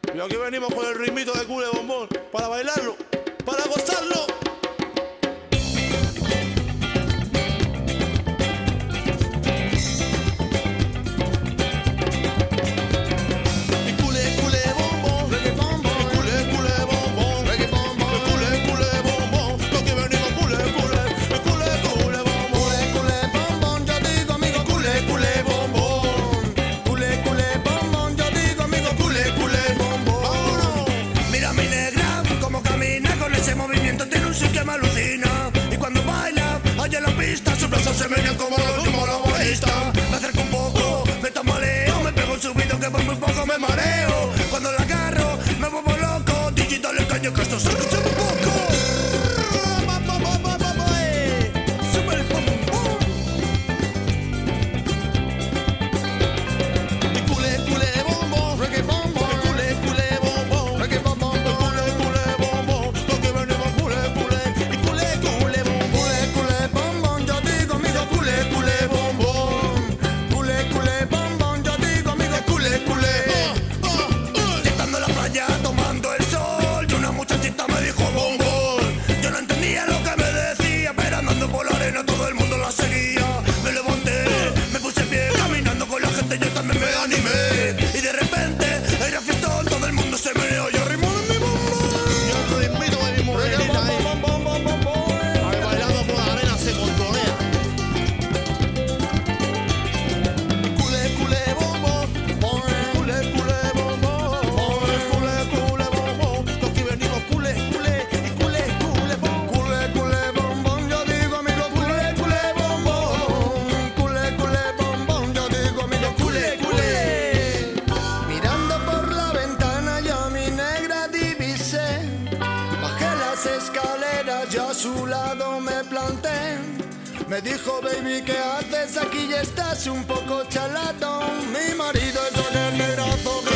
Y aquí venimos con el ritmito de Cule Bombón para bailarlo, para gozarlo. Me alucina y cuando baila allá en la pista sus brazos se menean como la balista. Me acerco un poco, me tambaleo, me pego un subido que por muy poco me mareo. Cuando la agarro me vuelvo loco, digital el caño que esto se escucha un poco. Super pum pum. Y cule bombón, reggae bombón, cule bombón, reggae bombón, cule bombón, lo que venimos cule bombón, yo digo amigo cule bombón, yo digo amigo cule. Estando en la playa tomando el sol y una muchachita me dijo bombón. Yo no entendía lo que me decía, pero andando por la arena todo el mundo la seguía. Me levanté, me puse en pie, caminando con la gente yo también me animé. Y de repente era fiestón, todo el mundo se meneó, yo ritmo de mi bombón. Y el ritmito de mi morenita ahí, ahí bailando por la arena se controlea. Y cule bombón, cule bombón, lo que venimos cule bombón. Cule bombón, yo digo amigo cule bombón, yo digo amigo cule. Mirando por la ventana yo a mi negra divisé. Bajé las escaleras, yo a su lado me planté. Me dijo baby ¿qué haces aquí? Ya estás un poco chalado. Mi marido es el negrazo